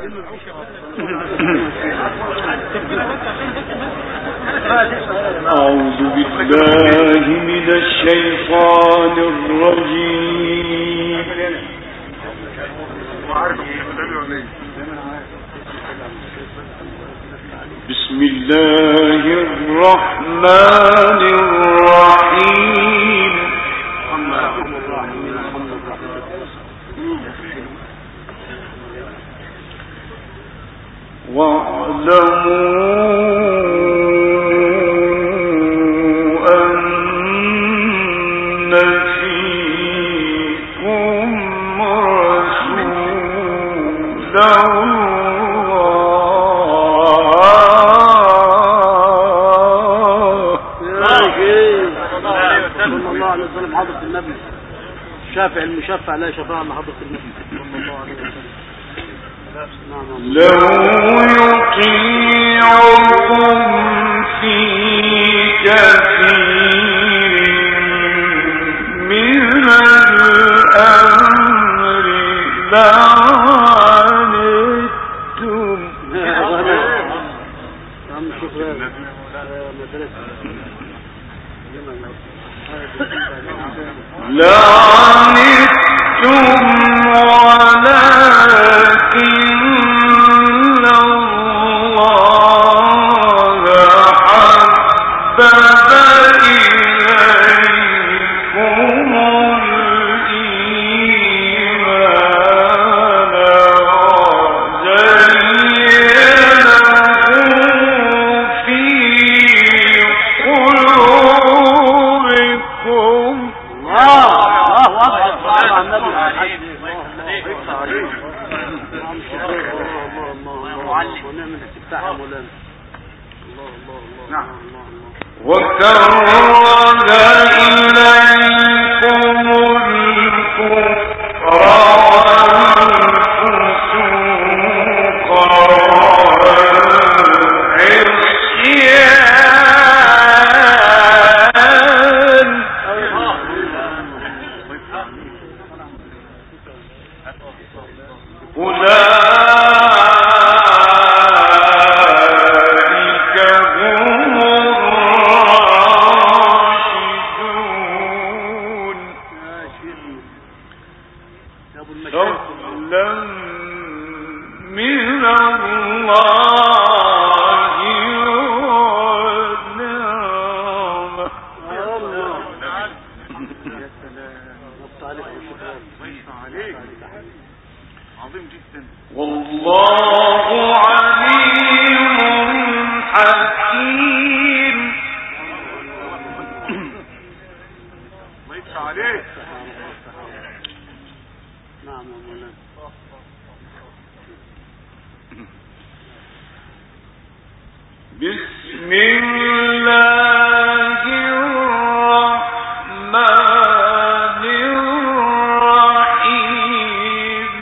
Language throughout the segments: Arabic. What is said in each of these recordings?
أعوذ بالله من الشيطان الرجيم. بسم الله الرحمن الرحيم. واعلموا الشافع المشفع لا شفاعة إلا حضرة النبي صلى الله عليه وسلم. لو يطيعكم في كثير من الأمر لعنتم. لعنتم ولكن الله حبب إليكم الإيمان وزينه في قلوبكم. وكره إليكم الكفر والفسوق والعصيان أولئك هم الراشدون فضلا من الله ونعمة. عظيم جدا. والله عليم حكيم. الله يفتح عليك. نعم يا مولانا. بسم الله الرحمن الرحيم.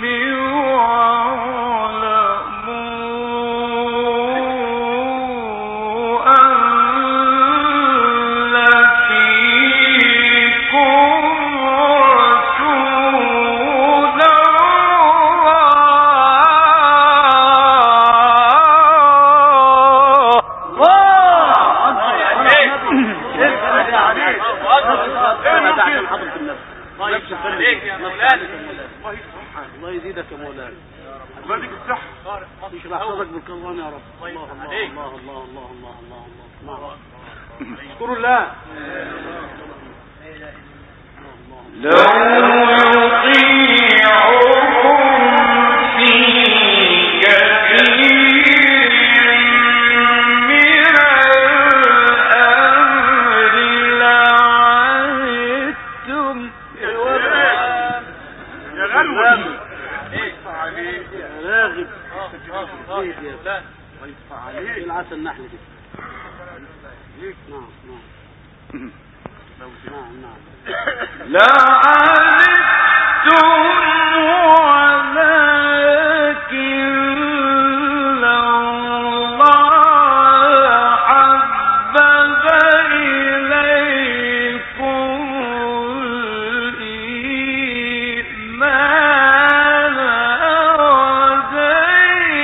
واعلموا أن فيكم رسول الله يزيدك يا مولانا. الله يديك الصحة. يشرح صدرك بالقرآن يا رب. الله الله الله الله الله الله الله الله. اذكروا الله. لو يطيعكم في كثير من الأمر لعنتم. يا غلوة. يا راغب. الله يفتح عليك. العسل النحل دي. نعم نعم. لعنتم ولكن الله حبب إليكم الإيمان وزينه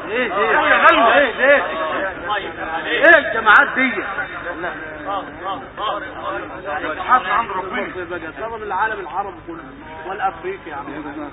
ايه الجماعات دي؟ حاطط عند ربنا طبعا العالم العربي كله والافريقي يا عم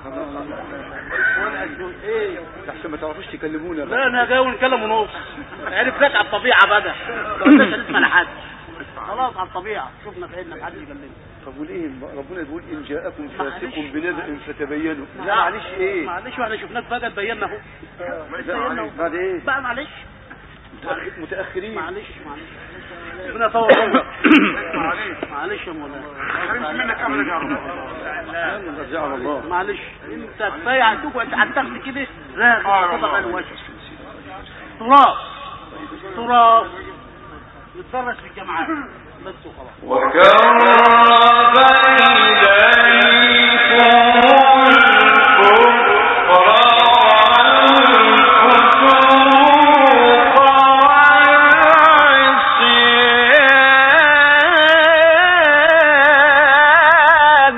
ايه عشان ما تعرفوش تكلمونا لا انا جاي ونكلم ونص عرف لك على الطبيعه بدا ما تسمع لحد خلاص على الطبيعه شفنا بعيدنا محدش يكلمنا. طب وليه ربنا يقول ان جاءكم فاسق بنبأ فتبينوا؟ لا معلش ايه؟ معلش واحنا شفناك بقى تبينا اهو بعد ايه؟ بقى معلش متأخرين. معلش ربنا يطول عمرك معلش يا مولانا مش منك ابدا يا رب نرجع على الله. معلش انت كفايه هتقعد على التخت كده زاد طبق الوجه تراث يتفرج في الجامعات بس وخلاص. وكرب إليكم الكفر والفسوق والعصيان.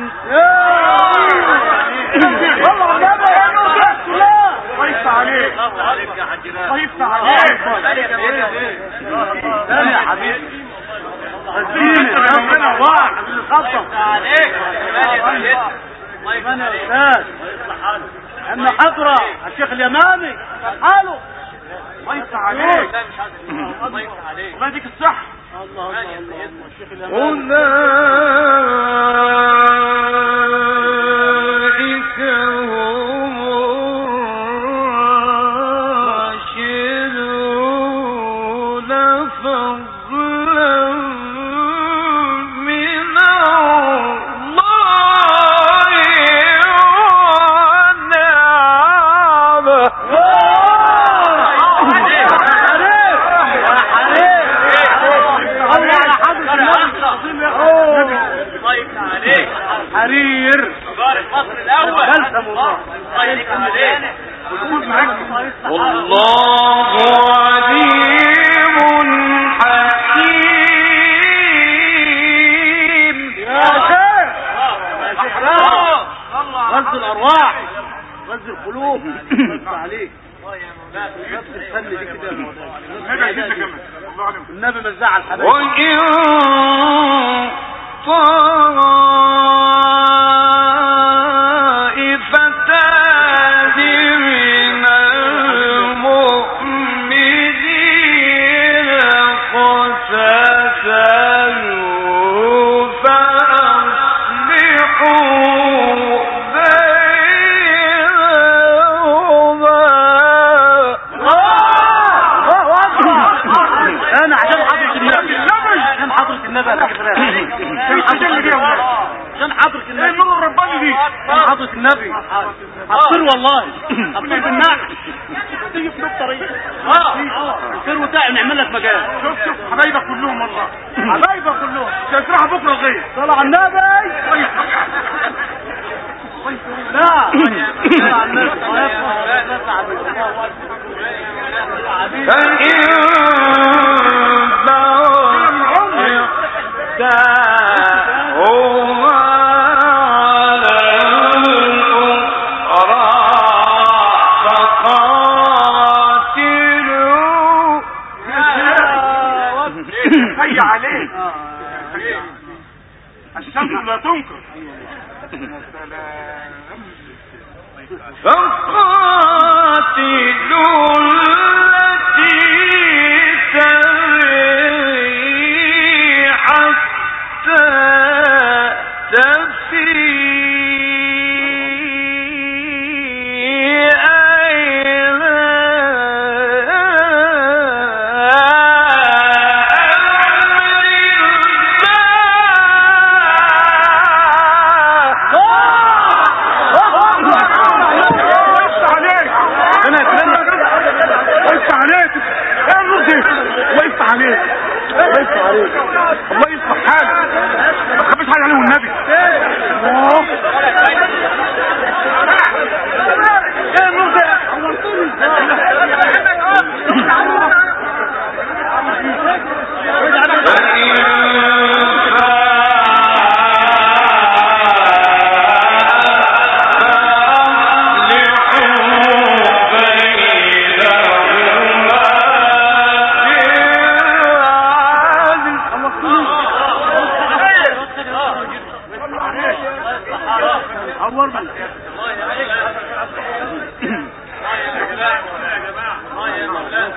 ضيفت عليك ضيفت عليك يا حبيبي الدين ربنا واحد اللي خطط عليك الله يستاذ اما حضره الشيخ اليماني حاله ضيفت عليك الله يديك الصحة الله الشيخ اليماني أولئك هم الراشدون فضلا من الله حرير الفصل الأول بلسم الله والله عليم حكيم. يا شيخ غزل الارواح غزل القلوب بس عليك بس الفن دي كده يا مولانا النبي ما زعل حبيبي وإن طائفتان من المؤمنين اقتتلوا فأصلحوا بينهما. انا عشان حضرة النبي عشان حضرة النبي يا كبرياء عشان حضرة النبي النور الرباني دي عشان حضرة النبي هتصير والله هتصير بالنعم تيجي في نقطة طريق تصير وتعب نعمل لك مجال شوف حبايبك كلهم والله حبايبك كلهم هيفرحوا بكره الغير صلى على النبي لا صلى على النبي فإن بغوا على الأخرى فقاتلوا. هيا عليك الشمس لا تنكر فقاتلوا التي تبغي حتى تفيء إلى الله يصلح حالك ما تخبيش حاجه عليه والنبي ايه النور ده عورتوني فأصلحوا بينهما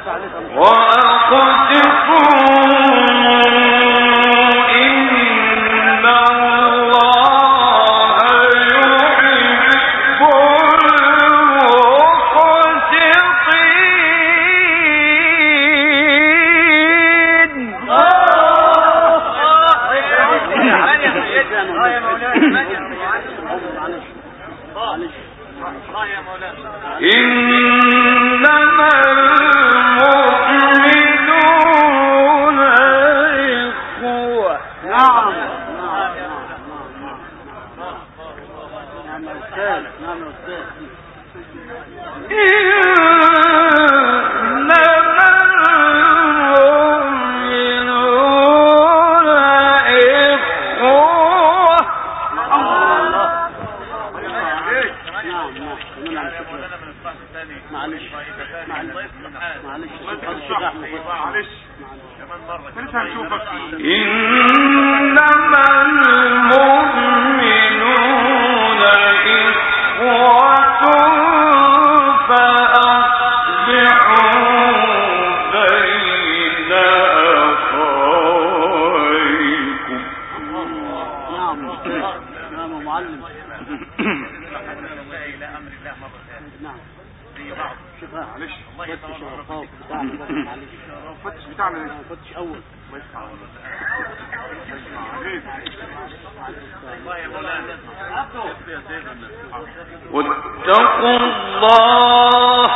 واتقوا الله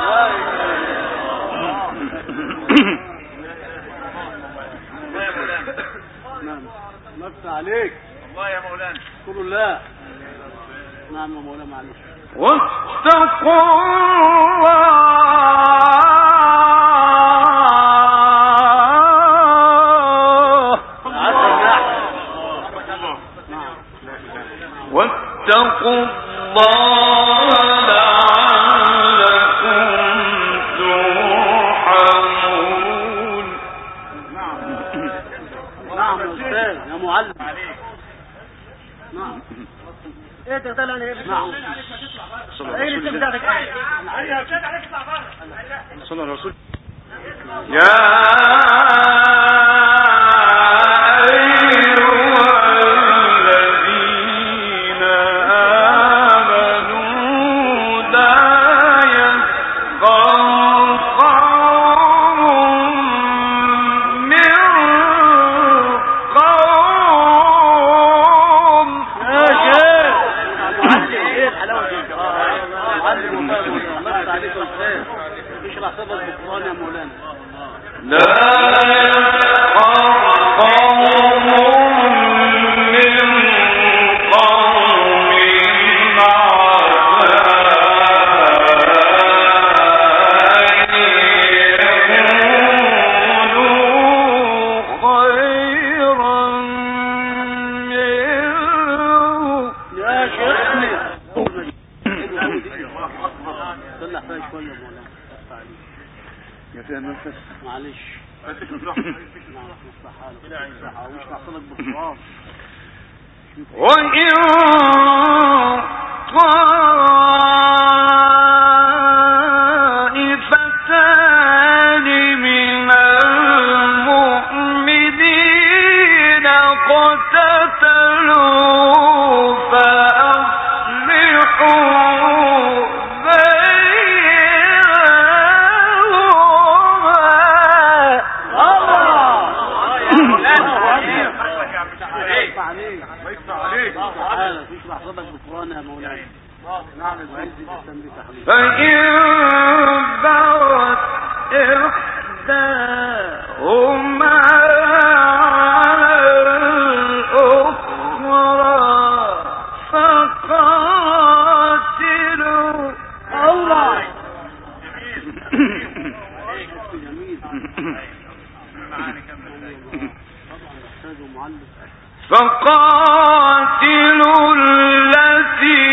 نفس عليك الله يا مولانا اذكر الله. نعم يا مولانا معلش. واتقوا واتقوا الله لعلكم ترحمون. نعم يا استاذ يا معلم. نعم ايه تغتال انا ايه؟ نعم ايه اللي بتاعتك؟ صلى الله عليه وسلم. يا معلش وإن طائفتان من المؤمنين اقتتلوا فأصلحوا فإن بغت إحداهما على الأخرى فقاتلوا الله فقاتلوا التي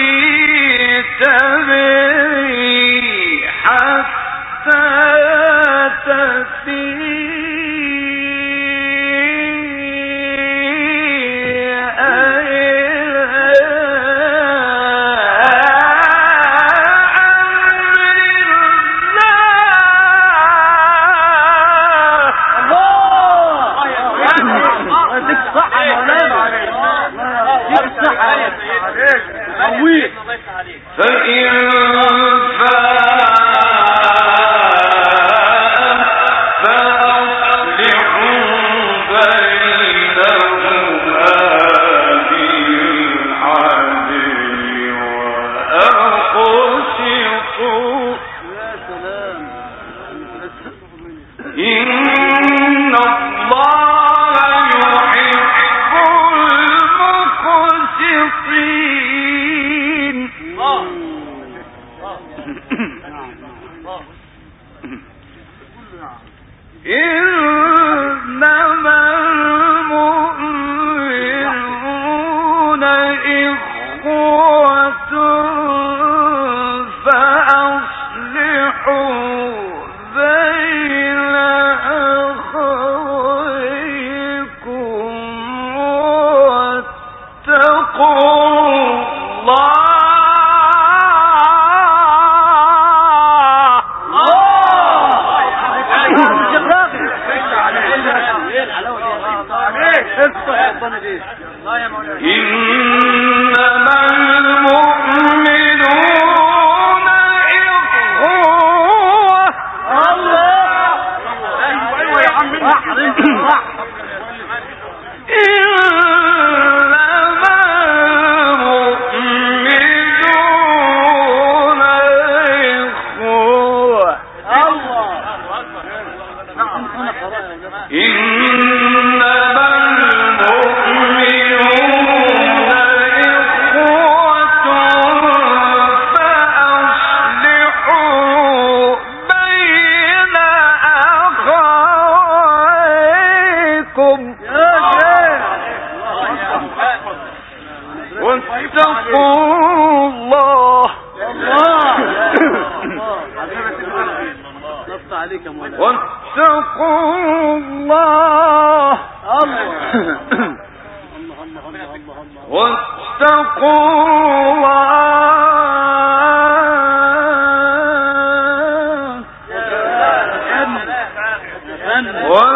تبغي حتى تفيء إلى إن الله يحب المقسطين. إنما المؤمنون إخوة فأصلحوا بين أخويكم واتقوا الله. إنما المؤمنون إخوة. ايوه يا عم واتقوا